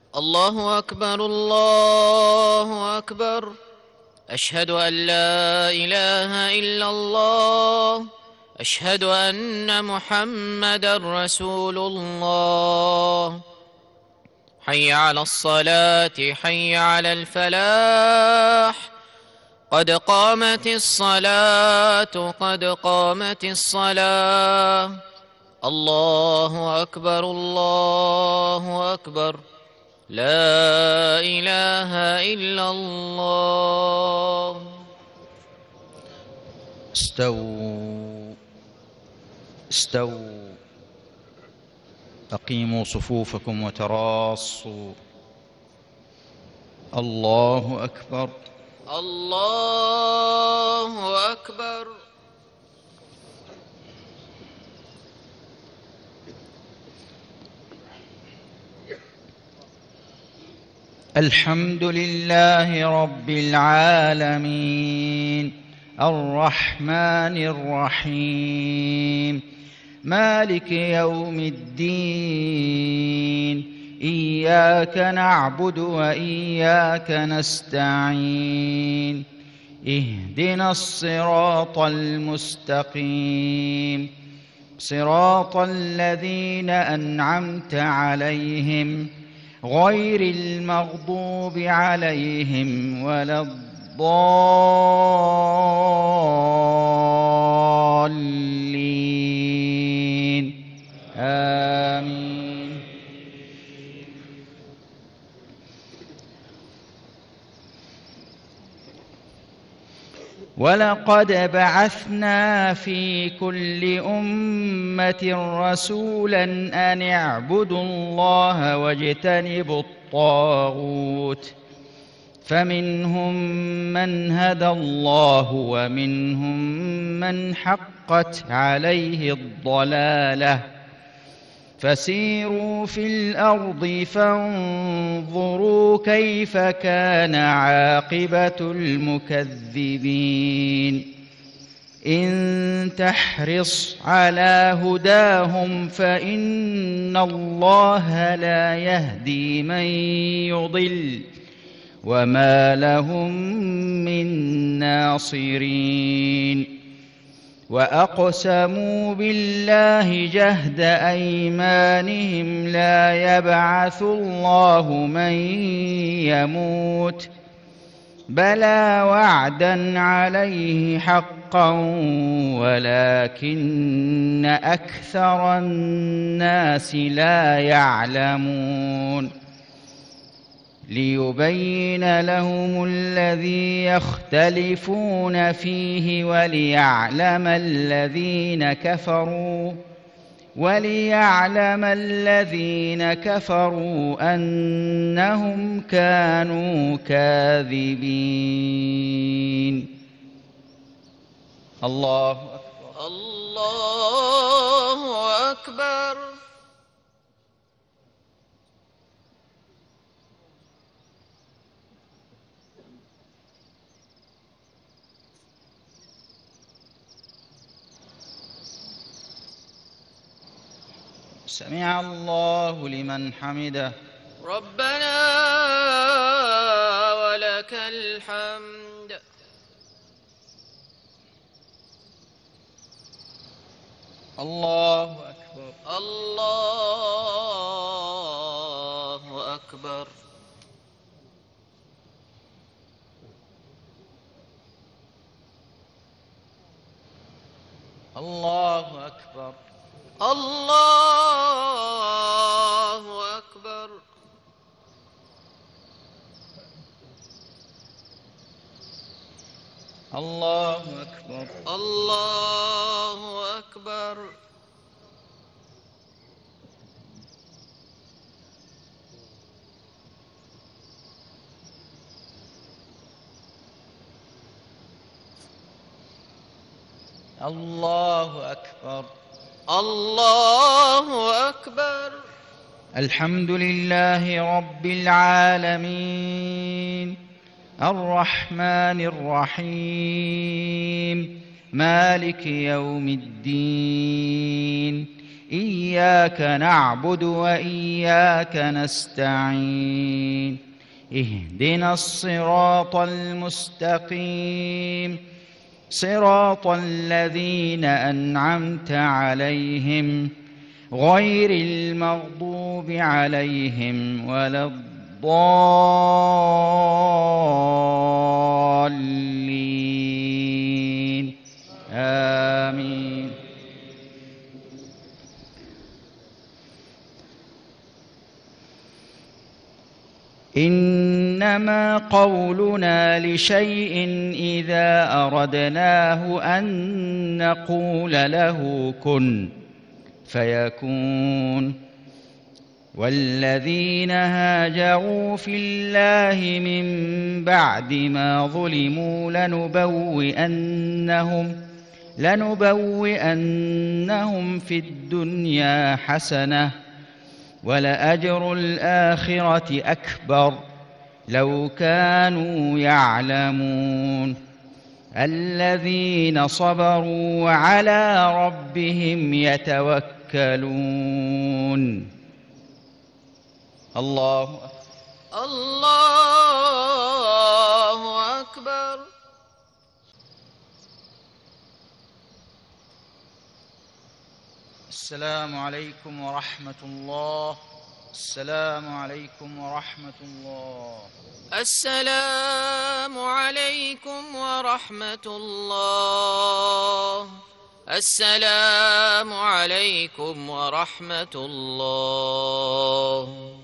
الله أكبر الله أكبر. أشهد أن لا إله إلا الله. أشهد أن محمدا رسول الله. حي على الصلاة، حي على الفلاح. قد قامت الصلاة، قد قامت الصلاة. الله أكبر الله أكبر. لا إله إلا الله. استووا استووا. أقيموا صفوفكم وتراصوا. الله أكبر الله أكبر. الحمد لله رب العالمين، الرحمن الرحيم، مالك يوم الدين. إياك نعبد وإياك نستعين. اهدنا الصراط المستقيم، صراط الذين أنعمت عليهم غير المغضوب عليهم ولا الضالين. آمين. ولقد بعثنا في كل أمة رسولا أن اعبدوا الله واجتنبوا الطاغوت، فمنهم من هدى الله ومنهم من حقت عليه الضلالة. فسيروا في الأرض فانظروا كيف كان عاقبة المكذبين. إن تحرص على هداهم فإن الله لا يهدي من يضل، وما لهم من ناصرين. وأقسموا بالله جهد أيمانهم لا يبعث الله من يموت، بلى وعدا عليه حقا ولكن أكثر الناس لا يعلمون. ليبين لهم الذي يختلفون فيه وليعلم الذين كفروا أنهم كانوا كاذبين. الله أكبر الله أكبر. سمع الله لمن حمده. ربنا ولك الحمد. الله أكبر الله أكبر. الله أكبر الله أكبر. الله أكبر الله أكبر. الله أكبر الله أكبر. الحمد لله رب العالمين، الرحمن الرحيم، مالك يوم الدين. إياك نعبد وإياك نستعين اهدنا الصراط المستقيم صراط الذين أنعمت عليهم غير المغضوب عليهم ولا الضالين آمين. إنما قولنا لشيء إذا أردناه أن نقول له كن فيكون. والذين هاجروا في الله من بعد ما ظلموا لنبوئنهم في الدنيا حسنة ولأجر الآخرة أكبر لو كانوا يعلمون. الذين صبروا وعلى ربهم يتوكلون. الله أكبر. السلام عليكم ورحمة الله. السلام عليكم ورحمة الله. السلام عليكم ورحمة الله. السلام عليكم ورحمة الله.